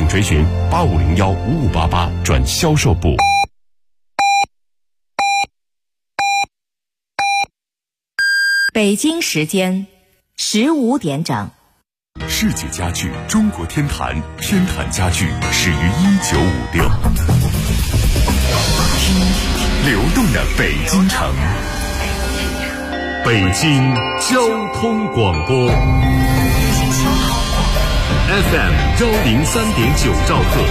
请垂询85015588转销售部。 北京时间15点整。 世界家具中国天坛，天坛家具始于1956。流动的北京城，北京交通广播 FM 103.9兆赫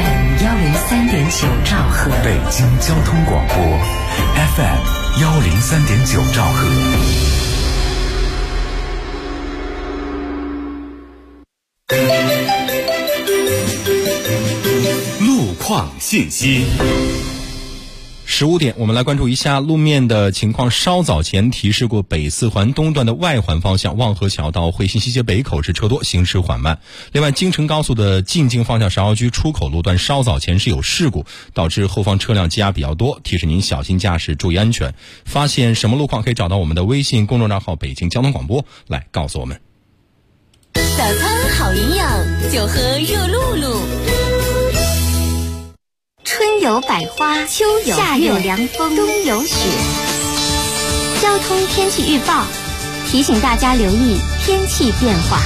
103.9兆赫， 北京交通广播 FM 103.9兆赫。 路况信息。 15点，我们来关注一下路面的情况。稍早前提示过，北四环东段的外环方向望河桥到惠新西街北口是车多，行驶缓慢。另外，京承高速的进京方向芍药居出口路段稍早前是有事故，导致后方车辆积压比较多，提示您小心驾驶，注意安全。发现什么路况可以找到我们的微信公众账号北京交通广播来告诉我们。 早餐好营养，就喝热露露。 春有百花，秋有夏有凉风，冬有雪。交通天气预报提醒大家留意天气变化。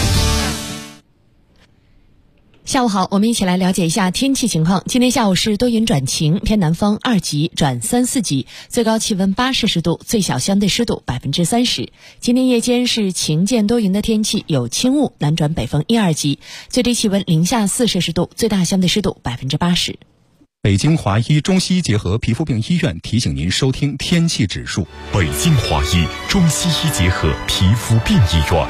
下午好，我们一起来了解一下天气情况。今天下午是多云转晴，偏南风2级转3、4级，最高气温8摄氏度，最小相对湿度30%。今天夜间是晴间多云的天气，有轻雾，南转北风1、2级，最低气温零下4摄氏度，最大相对湿度80%。 北京华医中西医结合皮肤病医院提醒您收听天气指数。 北京华医中西医结合皮肤病医院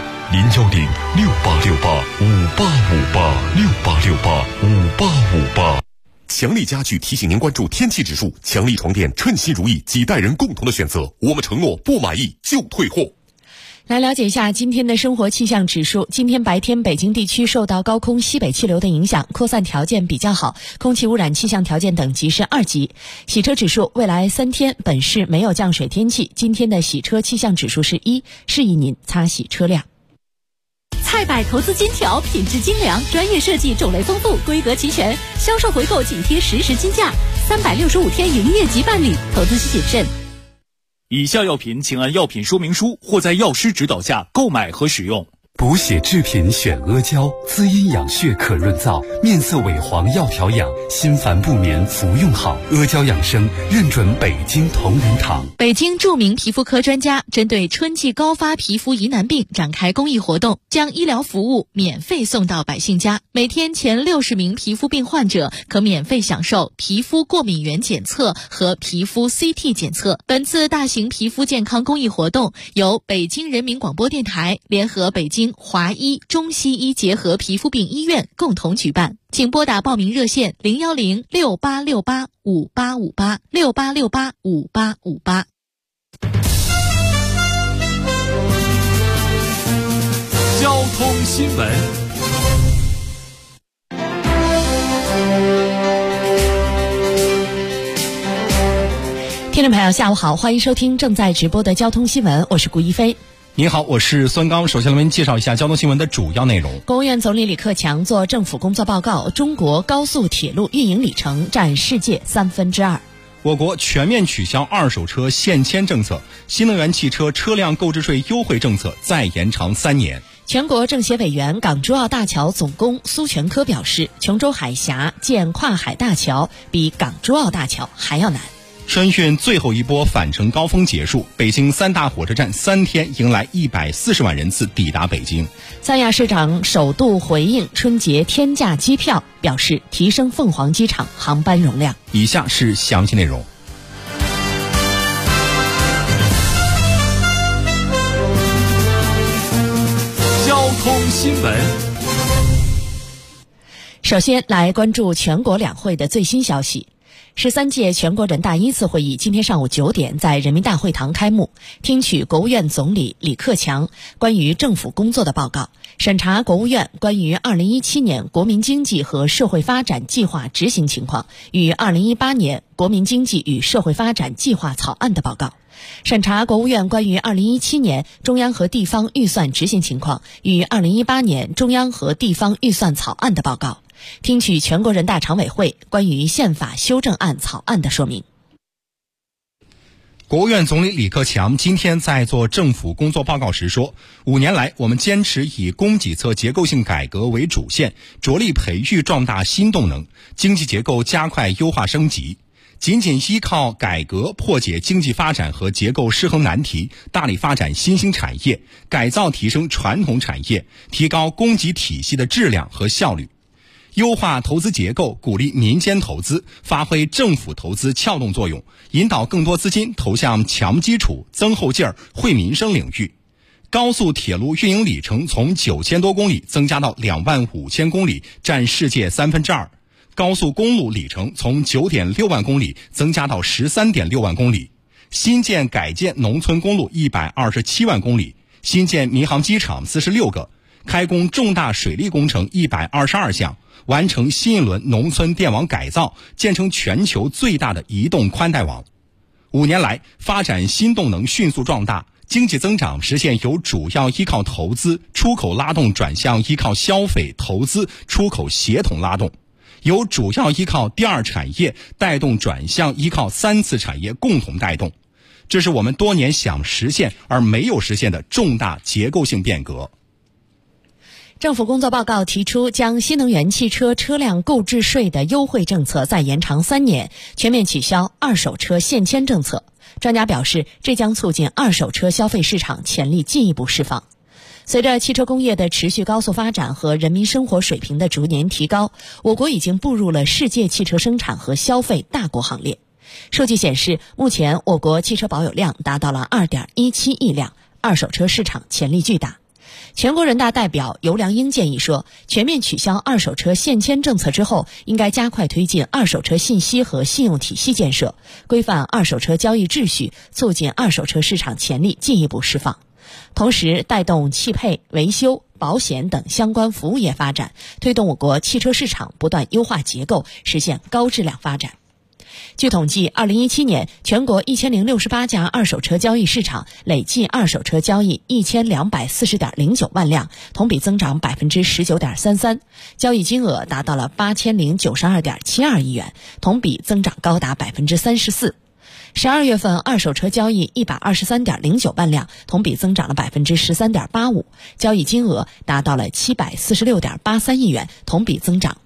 ，0106868585858，68685858。强力家具提醒您关注天气指数，强力床垫称心如意，几代人共同的选择。我们承诺不满意就退货。 来了解一下今天的生活气象指数。今天白天北京地区受到高空西北气流的影响，扩散条件比较好，空气污染气象条件等级是2级。洗车指数，未来3天本市没有降水天气，今天的洗车气象指数是1，示意您擦洗车辆。 菜百投资金条，品质精良，专业设计，种类丰富，规格齐全，销售回购紧贴实时金价，365天营业即办理，投资需谨慎。 以下药品请按药品说明书或在药师指导下购买和使用。 补血制品选阿胶，滋阴养血可润燥，面色萎黄要调养，心烦不眠服用好。阿胶养生认准北京同仁堂。 北京著名皮肤科专家针对春季高发皮肤疑难病展开公益活动，将医疗服务免费送到百姓家。每天前60名皮肤病患者可免费享受皮肤过敏原检测和皮肤 CT 检测。本次大型皮肤健康公益活动由北京人民广播电台联合北京华医中西医结合皮肤病医院共同举办，请拨打报名热线01068685858，68685858。 交通新闻。 听众朋友下午好，欢迎收听正在直播的交通新闻，我是顾一飞。 您好，我是孙刚。首先来为您介绍一下交通新闻的主要内容。 国务院总理李克强做政府工作报告，中国高速铁路运营里程占世界2/3。 我国全面取消二手车限迁政策，新能源汽车车辆购置税优惠政策再延长3年。 全国政协委员、港珠澳大桥总工苏全科表示，琼州海峡建跨海大桥比港珠澳大桥还要难。 春运最后一波返程高峰结束，北京3大火车站3天迎来140万人次抵达北京。 三亚市长首度回应春节天价机票，表示提升凤凰机场航班容量。 以下是详细内容。 交通新闻。 首先来关注全国两会的最新消息。13届全国人大1次会议今天上午9点在人民大会堂开幕，听取国务院总理李克强关于政府工作的报告，审查国务院关于2017年国民经济和社会发展计划执行情况与2018年国民经济与社会发展计划草案的报告，审查国务院关于2017年中央和地方预算执行情况与2018年中央和地方预算草案的报告， 听取全国人大常委会关于宪法修正案草案的说明。 国务院总理李克强今天在做政府工作报告时说，5年来我们坚持以供给侧结构性改革为主线，着力培育壮大新动能，经济结构加快优化升级。仅仅依靠改革破解经济发展和结构失衡难题，大力发展新兴产业，改造提升传统产业，提高供给体系的质量和效率。优化投资结构，鼓励民间投资，发挥政府投资撬动作用，引导更多资金投向强基础、增后劲儿、惠民生领域。高速铁路运营里程从9000多公里增加到25000公里，占世界2/3。高速公路里程从9.6万公里增加到13.6万公里。新建改建农村公路127万公里，新建民航机场46个，开工重大水利工程122项。完成新一轮农村电网改造，建成全球最大的移动宽带网。5年来，发展新动能迅速壮大，经济增长实现由主要依靠投资、出口拉动转向依靠消费、投资、出口协同拉动，由主要依靠第二产业带动转向依靠3次产业共同带动。这是我们多年想实现而没有实现的重大结构性变革。 政府工作报告提出，将新能源汽车车辆购置税的优惠政策再延长3年，全面取消二手车限迁政策。专家表示，这将促进二手车消费市场潜力进一步释放。随着汽车工业的持续高速发展和人民生活水平的逐年提高，我国已经步入了世界汽车生产和消费大国行列。数据显示，目前我国汽车保有量达到了2.17亿辆，二手车市场潜力巨大。全国人大代表游良英建议说，全面取消二手车限迁政策之后，应该加快推进二手车信息和信用体系建设，规范二手车交易秩序，促进二手车市场潜力进一步释放。同时，带动汽配、维修、保险等相关服务业发展，推动我国汽车市场不断优化结构，实现高质量发展。据统计，2017年全国1068家二手车交易市场累计二手车交易1240.09万辆，同比增长19.33%，交易金额达到了8092.72亿元，同比增长高达34%。12月份二手车交易123.09万辆，同比增长了13.85%，交易金额达到了746.83亿元，同比增长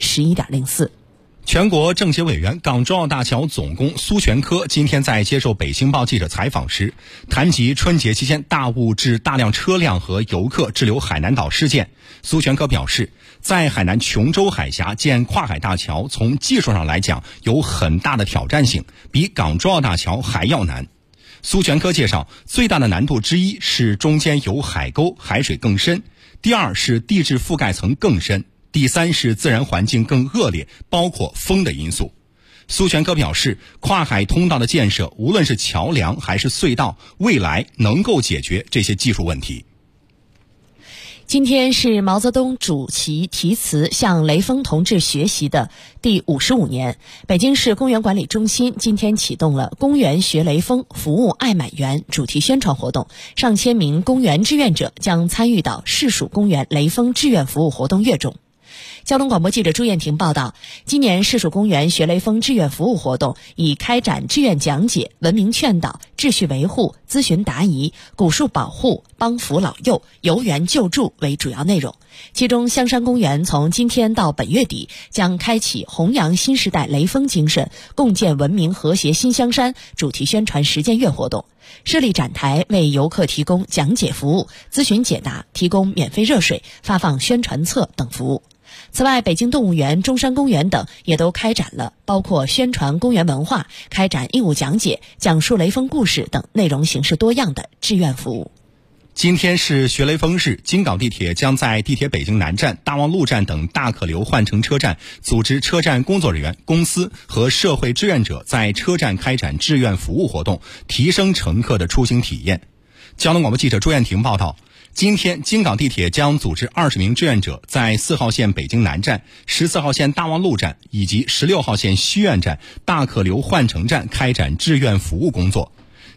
11.04%。 全国政协委员、港珠澳大桥总工苏全科今天在接受北京报记者采访时，谈及春节期间大雾致大量车辆和游客滞留海南岛事件。苏全科表示，在海南琼州海峡建跨海大桥，从技术上来讲有很大的挑战性，比港珠澳大桥还要难。苏全科介绍，最大的难度之一是中间有海沟，海水更深；第二是地质覆盖层更深；第三是自然环境更恶劣，包括风的因素。苏全科表示，跨海通道的建设，无论是桥梁还是隧道，未来能够解决这些技术问题。 今天是毛泽东主席题词向雷锋同志学习的第55年。北京市公园管理中心今天启动了公园学雷锋，服务爱满园主题宣传活动，上千名公园志愿者将参与到市属公园雷锋志愿服务活动月中。交通广播记者朱艳婷报道，今年市属公园学雷锋志愿服务活动以开展志愿讲解、文明劝导、秩序维护、咨询答疑、古树保护、帮扶老幼、游园救助为主要内容。其中，香山公园从今天到本月底将开启弘扬新时代雷锋精神，共建文明和谐新香山主题宣传实践月活动，设立展台为游客提供讲解服务、咨询解答、提供免费热水、发放宣传册等服务。此外，北京动物园、中山公园等也都开展了包括宣传公园文化、开展义务讲解、讲述雷锋故事等内容形式多样的志愿服务。 今天是学雷锋日，京港地铁将在地铁北京南站、大望路站等大客流换乘车站组织车站工作人员、公司和社会志愿者在车站开展志愿服务活动，提升乘客的出行体验。交通广播记者朱艳婷报道，今天京港地铁将组织20名志愿者在4号线北京南站、14号线大望路站以及16号线西苑站大客流换乘站开展志愿服务工作。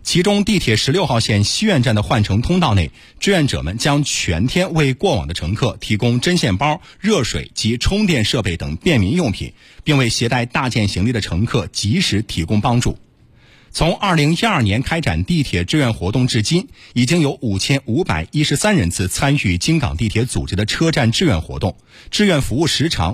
其中地铁16号线西苑站的换乘通道内，志愿者们将全天为过往的乘客提供针线包、热水及充电设备等便民用品，并为携带大件行李的乘客及时提供帮助。从2012年开展地铁志愿活动至今，已经有5513人次参与京港地铁组织的车站志愿活动，志愿服务时长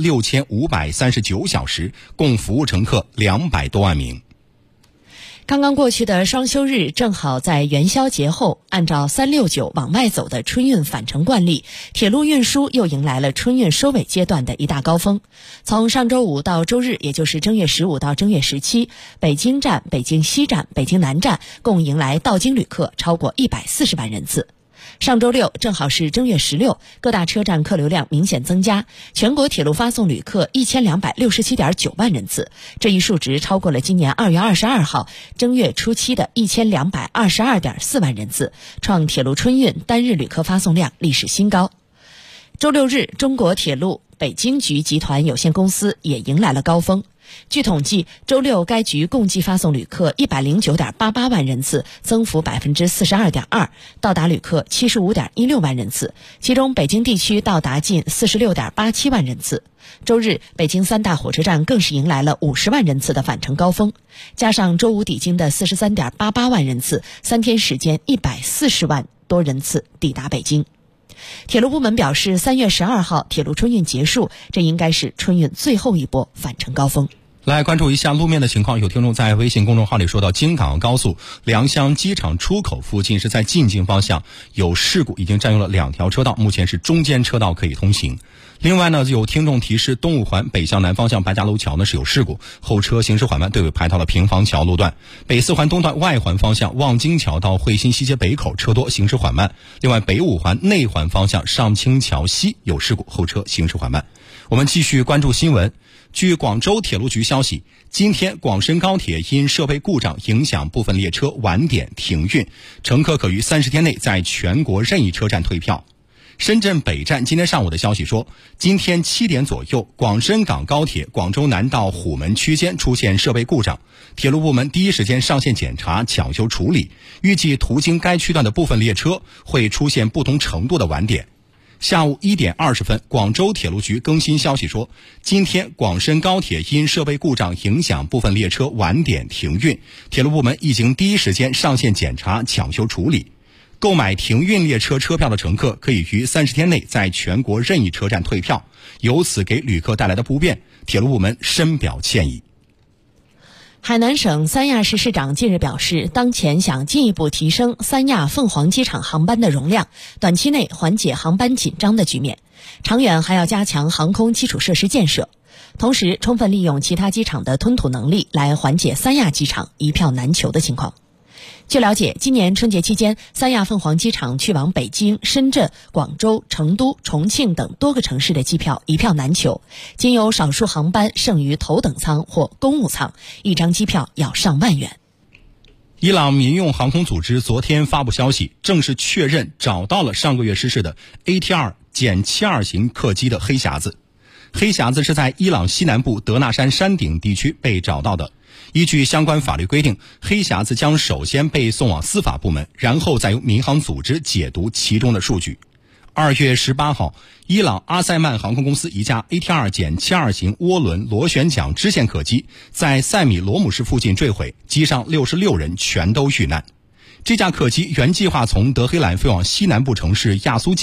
16539小时，共服务乘客200多万名。 刚刚过去的双休日正好在元宵节后，按照369往外走的春运返程惯例，铁路运输又迎来了春运收尾阶段的一大高峰。从上周五到周日，也就是正月15到正月17，北京站、北京西站、北京南站共迎来到京旅客超过140万人次。上周六正好是正月16，各大车站客流量明显增加，全国铁路发送旅客1267.9万人次，这一数值超过了今年2月22号正月初7的1222.4万人次，创铁路春运单日旅客发送量历史新高。周六日，中国铁路北京局集团有限公司也迎来了高峰。据统计，周六该局共计发送旅客109.88万人次，增幅42.2%，到达旅客75.16万人次，其中北京地区到达近46.87万人次。周日，北京3大火车站更是迎来了50万人次的返程高峰，加上周五抵京的43.88万人次，3天时间140万多人次抵达北京。铁路部门表示，3月12号铁路春运结束，这应该是春运最后一波返程高峰。 来关注一下路面的情况，有听众在微信公众号里说到，京港澳高速良乡机场出口附近是在进京方向有事故，已经占用了2条车道，目前是中间车道可以通行。另外呢，有听众提示东五环北向南方向白家楼桥呢是有事故，后车行驶缓慢，队尾排到了平房桥路段。北四环东段外环方向望京桥到汇新西街北口车多，行驶缓慢。另外北五环内环方向上清桥西有事故，后车行驶缓慢。我们继续关注新闻。据广州铁路局消息，今天广深高铁因设备故障影响部分列车晚点停运，乘客可于30天内在全国任意车站退票。深圳北站今天上午的消息说，今天7点左右，广深港高铁广州南到虎门区间出现设备故障，铁路部门第一时间上线检查抢修处理，预计途经该区段的部分列车会出现不同程度的晚点。下午1点20分，广州铁路局更新消息说，今天广深高铁因设备故障影响部分列车晚点停运，铁路部门已经第一时间上线检查抢修处理。购买停运列车车票的乘客可以于30天内在全国任意车站退票，由此给旅客带来的不便，铁路部门深表歉意。 海南省三亚市市长近日表示，当前想进一步提升三亚凤凰机场航班的容量，短期内缓解航班紧张的局面，长远还要加强航空基础设施建设，同时充分利用其他机场的吞吐能力来缓解三亚机场一票难求的情况。据了解，今年春节期间，三亚凤凰机场去往北京、深圳、广州、成都、重庆等多个城市的机票一票难求，仅有少数航班剩余头等舱或公务舱，一张机票要上万元。 伊朗民用航空组织昨天发布消息，正式确认找到了上个月失事的 ATR-72型客机的黑匣子。黑匣子是在伊朗西南部德纳山山顶地区被找到的。依据相关法律规定，黑匣子将首先被送往司法部门，然后再由民航组织解读其中的数据。2月18号，伊朗阿塞曼航空公司一架 ATR-72型涡轮螺旋桨支线客机在塞米罗姆市附近坠毁，机上66人全都遇难。这架客机原计划从德黑兰飞往西南部城市亚苏